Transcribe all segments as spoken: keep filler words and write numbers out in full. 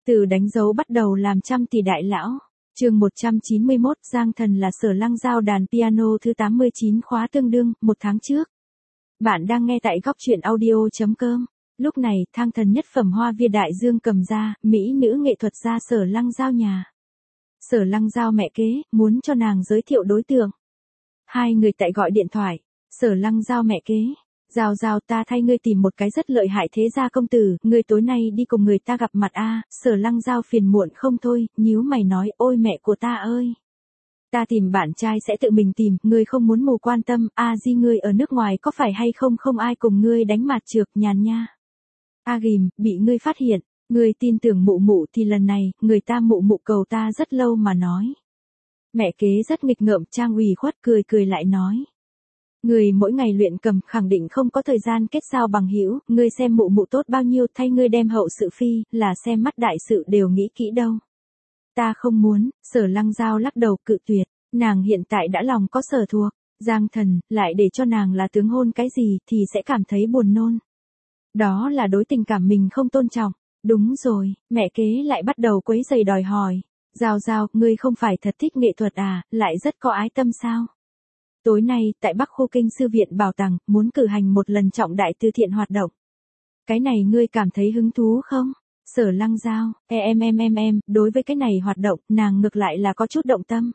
Từ đánh dấu bắt đầu làm trăm tỷ đại lão. Chương một trăm chín mươi mốt, Giang Thần là Sở Lăng giao đàn piano thứ tám mươi chín khóa tương đương, một tháng trước. Bạn đang nghe tại góc truyện audio chấm com. Lúc này, thang thần nhất phẩm Hoa Viên đại dương cầm ra, mỹ nữ nghệ thuật gia Sở Lăng giao nhà. Sở Lăng giao mẹ kế, muốn cho nàng giới thiệu đối tượng. Hai người tại gọi điện thoại. Sở Lăng giao mẹ kế. Giao giao ta thay ngươi tìm một cái rất lợi hại thế gia công tử, ngươi tối nay đi cùng người ta gặp mặt a. Sở Lăng giao phiền muộn không thôi, nhíu mày nói, ôi mẹ của ta ơi. Ta tìm bạn trai sẽ tự mình tìm, ngươi không muốn mù quan tâm, a di ngươi ở nước ngoài có phải hay không không ai cùng ngươi đánh mặt trược nhàn nha. A ghim, bị ngươi phát hiện, ngươi tin tưởng mụ mụ thì lần này, người ta mụ mụ cầu ta rất lâu mà nói. Mẹ kế rất nghịch ngợm trang ủy khuất cười cười lại nói. Người mỗi ngày luyện cầm khẳng định không có thời gian kết giao bằng hữu, ngươi xem mụ mụ tốt bao nhiêu thay ngươi đem hậu sự phi, là xem mắt đại sự đều nghĩ kỹ đâu. Ta không muốn, Sở Lăng giao lắc đầu cự tuyệt, nàng hiện tại đã lòng có sở thuộc, Giang Thần, lại để cho nàng là tướng hôn cái gì thì sẽ cảm thấy buồn nôn. Đó là đối tình cảm mình không tôn trọng, đúng rồi, mẹ kế lại bắt đầu quấy giày đòi hỏi, giao giao, ngươi không phải thật thích nghệ thuật à, lại rất có ái tâm sao? Tối nay, tại Bắc Khu Kinh Sư viện Bảo tàng, muốn cử hành một lần trọng đại từ thiện hoạt động. Cái này ngươi cảm thấy hứng thú không? Sở Lăng giao, e em em em em, đối với cái này hoạt động, nàng ngược lại là có chút động tâm.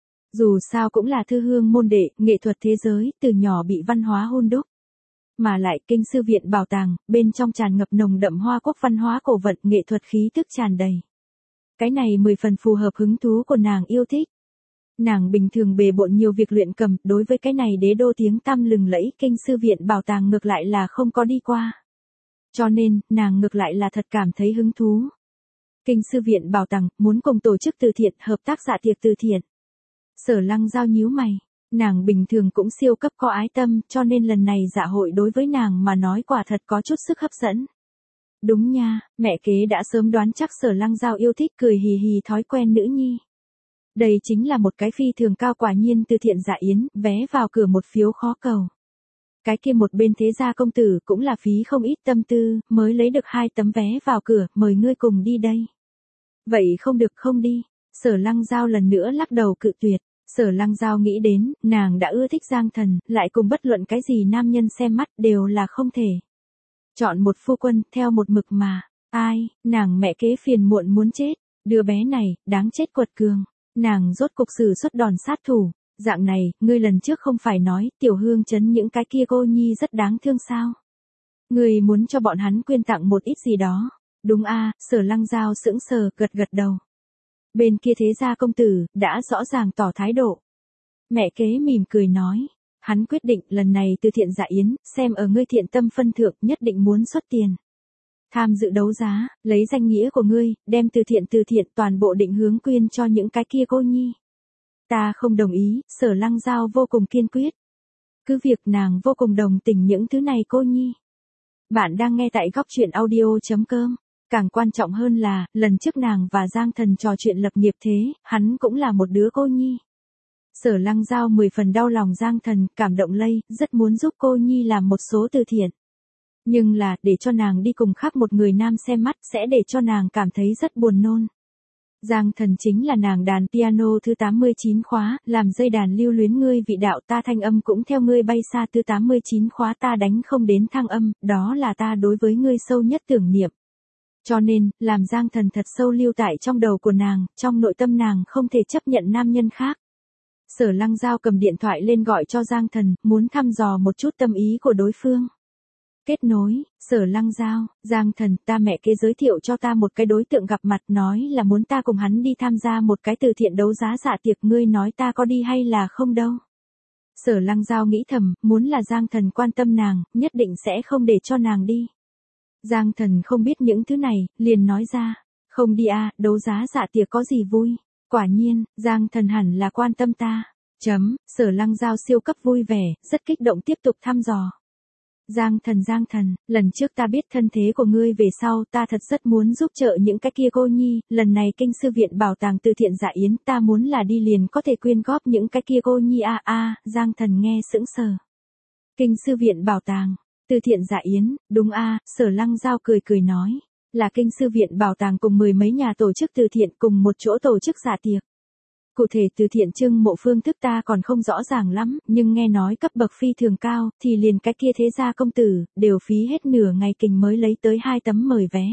Dù sao cũng là thư hương môn đệ, nghệ thuật thế giới, từ nhỏ bị văn hóa hôn đúc. Mà lại Kinh Sư viện Bảo tàng, bên trong tràn ngập nồng đậm Hoa Quốc văn hóa cổ vật, nghệ thuật khí tức tràn đầy. Cái này mười phần phù hợp hứng thú của nàng yêu thích. Nàng bình thường bề bộn nhiều việc luyện cầm, đối với cái này đế đô tiếng tăm lừng lẫy Kinh Sư viện Bảo tàng ngược lại là không có đi qua. Cho nên, nàng ngược lại là thật cảm thấy hứng thú. Kinh Sư viện Bảo tàng muốn cùng tổ chức từ thiện, hợp tác dạ tiệc từ thiện. Sở Lăng giao nhíu mày, nàng bình thường cũng siêu cấp có ái tâm, cho nên lần này dạ hội đối với nàng mà nói quả thật có chút sức hấp dẫn. Đúng nha, mẹ kế đã sớm đoán chắc Sở Lăng giao yêu thích cười hì hì thói quen nữ nhi. Đây chính là một cái phi thường cao quả nhiên từ thiện dạ yến, vé vào cửa một phiếu khó cầu. Cái kia một bên thế gia công tử cũng là phí không ít tâm tư, mới lấy được hai tấm vé vào cửa, mời ngươi cùng đi đây. Vậy không được không đi, Sở Lăng giao lần nữa lắc đầu cự tuyệt, Sở Lăng giao nghĩ đến, nàng đã ưa thích Giang Thần, lại cùng bất luận cái gì nam nhân xem mắt đều là không thể. Chọn một phu quân, theo một mực mà, ai, nàng mẹ kế phiền muộn muốn chết, đứa bé này, đáng chết quật cường. Nàng rốt cục sử xuất đòn sát thủ, dạng này, ngươi lần trước không phải nói, tiểu hương chấn những cái kia cô nhi rất đáng thương sao? Ngươi muốn cho bọn hắn quyên tặng một ít gì đó, đúng a? Sở Lăng giao sững sờ, gật gật đầu. Bên kia thế gia công tử, đã rõ ràng tỏ thái độ. Mẹ kế mỉm cười nói, hắn quyết định lần này từ thiện dạ yến, xem ở ngươi thiện tâm phân thượng nhất định muốn xuất tiền. Tham dự đấu giá, lấy danh nghĩa của ngươi, đem từ thiện từ thiện toàn bộ định hướng quyên cho những cái kia cô nhi. Ta không đồng ý, Sở Lăng giao vô cùng kiên quyết. Cứ việc nàng vô cùng đồng tình những thứ này cô nhi. Bạn đang nghe tại góc truyện audio chấm com. Càng quan trọng hơn là, lần trước nàng và Giang Thần trò chuyện lập nghiệp thế, hắn cũng là một đứa cô nhi. Sở Lăng giao mười phần đau lòng Giang Thần, cảm động lây, rất muốn giúp cô nhi làm một số từ thiện. Nhưng là, để cho nàng đi cùng khác một người nam xem mắt sẽ để cho nàng cảm thấy rất buồn nôn. Giang Thần chính là nàng đàn piano thứ tám mươi chín khóa, làm dây đàn lưu luyến ngươi vị đạo ta thanh âm cũng theo ngươi bay xa thứ tám mươi chín khóa ta đánh không đến thăng âm, đó là ta đối với ngươi sâu nhất tưởng niệm. Cho nên, làm Giang Thần thật sâu lưu tại trong đầu của nàng, trong nội tâm nàng không thể chấp nhận nam nhân khác. Sở Lăng giao cầm điện thoại lên gọi cho Giang Thần, muốn thăm dò một chút tâm ý của đối phương. Kết nối, Sở Lăng giao, Giang Thần, ta mẹ kế giới thiệu cho ta một cái đối tượng gặp mặt nói là muốn ta cùng hắn đi tham gia một cái từ thiện đấu giá dạ tiệc ngươi nói ta có đi hay là không đâu. Sở Lăng giao nghĩ thầm, muốn là Giang Thần quan tâm nàng, nhất định sẽ không để cho nàng đi. Giang Thần không biết những thứ này, liền nói ra, không đi à, đấu giá dạ tiệc có gì vui. Quả nhiên, Giang Thần hẳn là quan tâm ta. Chấm, Sở Lăng giao siêu cấp vui vẻ, rất kích động tiếp tục thăm dò. Giang Thần Giang Thần, lần trước ta biết thân thế của ngươi về sau ta thật rất muốn giúp trợ những cái kia cô nhi, lần này Kinh Sư viện Bảo tàng từ thiện dạ yến ta muốn là đi liền có thể quyên góp những cái kia cô nhi a a. Giang Thần nghe sững sờ. Kinh Sư viện Bảo tàng, từ thiện dạ yến, đúng a. Sở Lăng giao cười cười nói, là kinh sư viện bảo tàng cùng mười mấy nhà tổ chức từ thiện cùng một chỗ tổ chức dạ tiệc. Cụ thể từ thiện trưng mộ phương thức ta còn không rõ ràng lắm, nhưng nghe nói cấp bậc phi thường cao, thì liền cái kia thế gia công tử, đều phí hết nửa ngày kình mới lấy tới hai tấm mời vé.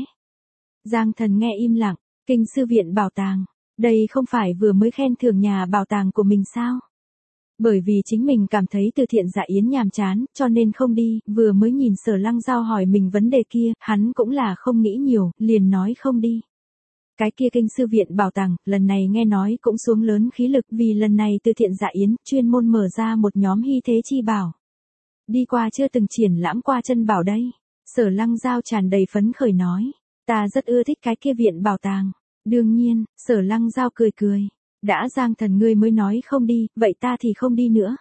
Giang Thần nghe im lặng, kinh sư viện bảo tàng, đây không phải vừa mới khen thưởng nhà bảo tàng của mình sao? Bởi vì chính mình cảm thấy từ thiện dạ yến nhàm chán, cho nên không đi, vừa mới nhìn Sở Lăng Giao hỏi mình vấn đề kia, hắn cũng là không nghĩ nhiều, liền nói không đi. Cái kia kinh sư viện bảo tàng, lần này nghe nói cũng xuống lớn khí lực vì lần này từ thiện dạ yến, chuyên môn mở ra một nhóm hy thế chi bảo. Đi qua chưa từng triển lãm qua chân bảo đây. Sở Lăng Giao tràn đầy phấn khởi nói, ta rất ưa thích cái kia viện bảo tàng. Đương nhiên, Sở Lăng Giao cười cười. Đã Giang Thần ngươi mới nói không đi, vậy ta thì không đi nữa.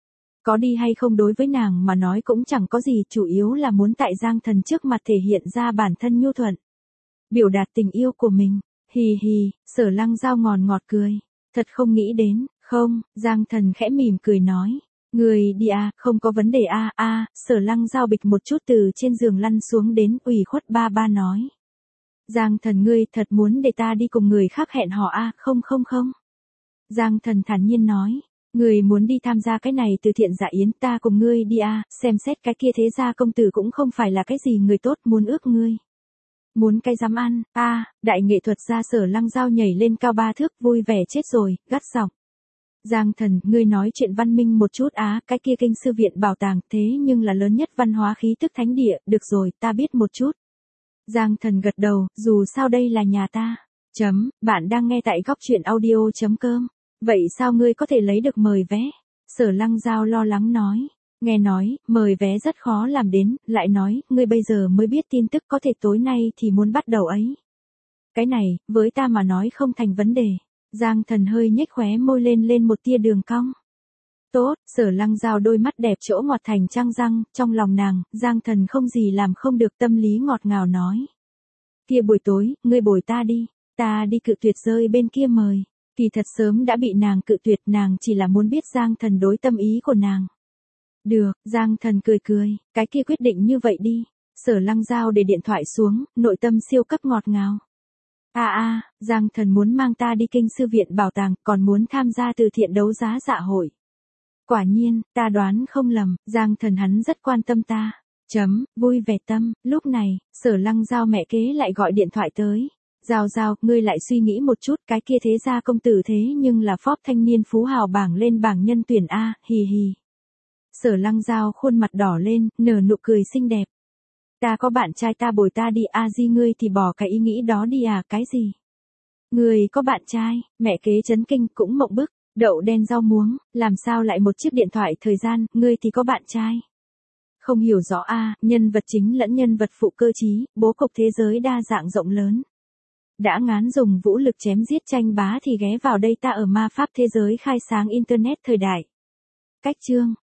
Có đi hay không đối với nàng mà nói cũng chẳng có gì, chủ yếu là muốn tại Giang Thần trước mặt thể hiện ra bản thân nhu thuận. Biểu đạt tình yêu của mình, hì hì, Sở Lăng Giao ngòn ngọt cười. Thật không nghĩ đến, không, Giang Thần khẽ mỉm cười nói. Người đi à, không có vấn đề a a à, Sở Lăng Giao bịch một chút từ trên giường lăn xuống đến ủy khuất ba ba nói. Giang Thần ngươi thật muốn để ta đi cùng người khác hẹn hò a à, không không không. Giang Thần thản nhiên nói, người muốn đi tham gia cái này từ thiện dạ yến ta cùng ngươi đi à, xem xét cái kia thế gia công tử cũng không phải là cái gì người tốt muốn ước ngươi. Muốn cái dám ăn, a à, đại nghệ thuật gia Sở Lăng Giao nhảy lên cao ba thước vui vẻ chết rồi, gắt giọng. Giang Thần, ngươi nói chuyện văn minh một chút á, cái kia kinh sư viện bảo tàng thế nhưng là lớn nhất văn hóa khí tức thánh địa, được rồi, ta biết một chút. Giang Thần gật đầu, dù sao đây là nhà ta. Chấm, bạn đang nghe tại góc truyện audio chấm com. Vậy sao ngươi có thể lấy được mời vé? Sở Lăng Giao lo lắng nói. Nghe nói, mời vé rất khó làm đến, lại nói, ngươi bây giờ mới biết tin tức có thể tối nay thì muốn bắt đầu ấy. Cái này, với ta mà nói không thành vấn đề. Giang Thần hơi nhếch khóe môi lên lên một tia đường cong. Tốt, Sở Lăng Giao đôi mắt đẹp chỗ ngọt thành trăng răng, trong lòng nàng, Giang Thần không gì làm không được tâm lý ngọt ngào nói. Kia buổi tối, ngươi bồi ta đi, ta đi cự tuyệt rơi bên kia mời. Kỳ thật sớm đã bị nàng cự tuyệt, nàng chỉ là muốn biết Giang Thần đối tâm ý của nàng. Được, Giang Thần cười cười, cái kia quyết định như vậy đi. Sở Lăng Giao để điện thoại xuống, nội tâm siêu cấp ngọt ngào. À à, Giang Thần muốn mang ta đi kinh sư viện bảo tàng, còn muốn tham gia từ thiện đấu giá dạ hội. Quả nhiên, ta đoán không lầm, Giang Thần hắn rất quan tâm ta. Chấm, vui vẻ tâm, lúc này, Sở Lăng Giao mẹ kế lại gọi điện thoại tới. Giao Giao, ngươi lại suy nghĩ một chút, cái kia thế gia công tử thế nhưng là Forbes thanh niên phú hào bảng lên bảng nhân tuyển A, hì hì. Sở Lăng Giao khuôn mặt đỏ lên, nở nụ cười xinh đẹp. Ta có bạn trai ta bồi ta đi a di ngươi thì bỏ cái ý nghĩ đó đi à, cái gì? Ngươi có bạn trai, mẹ kế chấn kinh cũng mộng bức, đậu đen rau muống, làm sao lại một chiếc điện thoại thời gian, ngươi thì có bạn trai. Không hiểu rõ a à, nhân vật chính lẫn nhân vật phụ cơ trí, bố cục thế giới đa dạng rộng lớn. Đã ngán dùng vũ lực chém giết tranh bá thì ghé vào đây ta ở ma pháp thế giới khai sáng internet thời đại. Cách chương